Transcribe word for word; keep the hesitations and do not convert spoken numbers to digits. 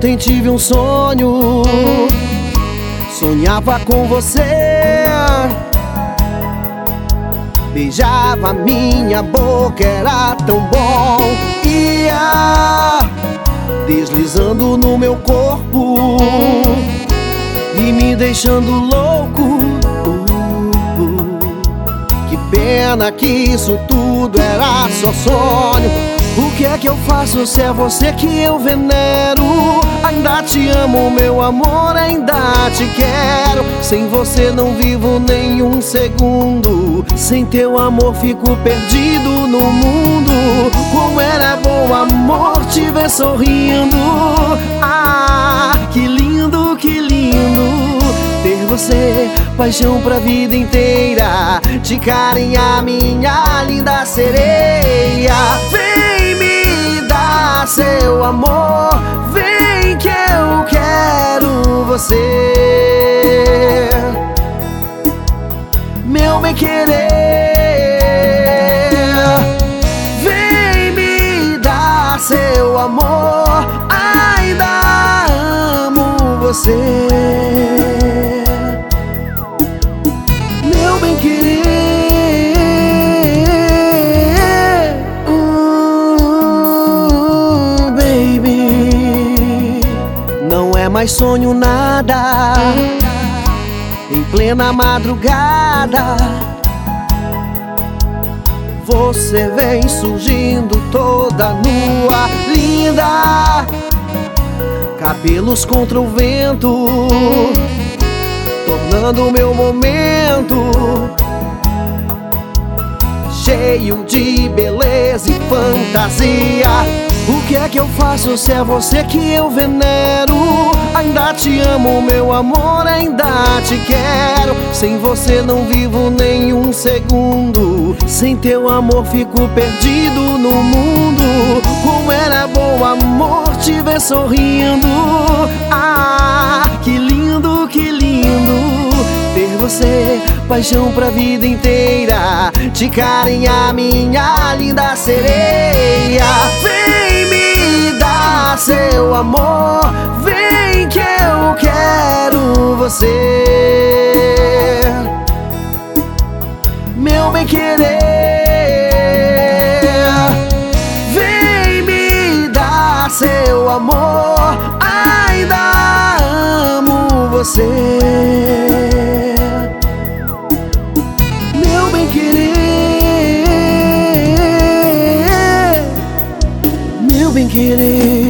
Ontem tive um sonho, sonhava com você, beijava minha boca, era tão bom. Ia deslizando no meu corpo e me deixando louco. Que pena que isso tudo era só sonho. O que é que eu faço se é você que eu venero? Ainda te amo, meu amor, ainda te quero. Sem você não vivo nenhum segundo. Sem teu amor fico perdido no mundo. Como era bom, amor, te ver sorrindo. Ah, que lindo, que lindo ter você, paixão pra vida inteira. Te carinhar, minha linda sereia. Vem me dar seu amor, vem que eu quero você, meu bem querer. Vem me dar seu amor, ainda amo você, meu bem querer. hum, Baby, não é mais sonho nada. Em plena madrugada você vem surgindo toda nua, linda, cabelos contra o vento, tornando o meu momento cheio de beleza e fantasia. O que é que eu faço se é você que eu venero? Ainda te amo, meu amor, ainda te quero. Sem você não vivo nenhum segundo. Sem teu amor fico perdido no mundo. Como era bom, amor, te ver sorrindo. Ah, que lindo, que lindo ter você, paixão pra vida inteira. Te carinhar, minha linda sereia. Vem me dar seu amor, vem que eu quero você, meu bem querer. Vem me dar seu amor, ainda amo você, meu bem querer, meu bem querer.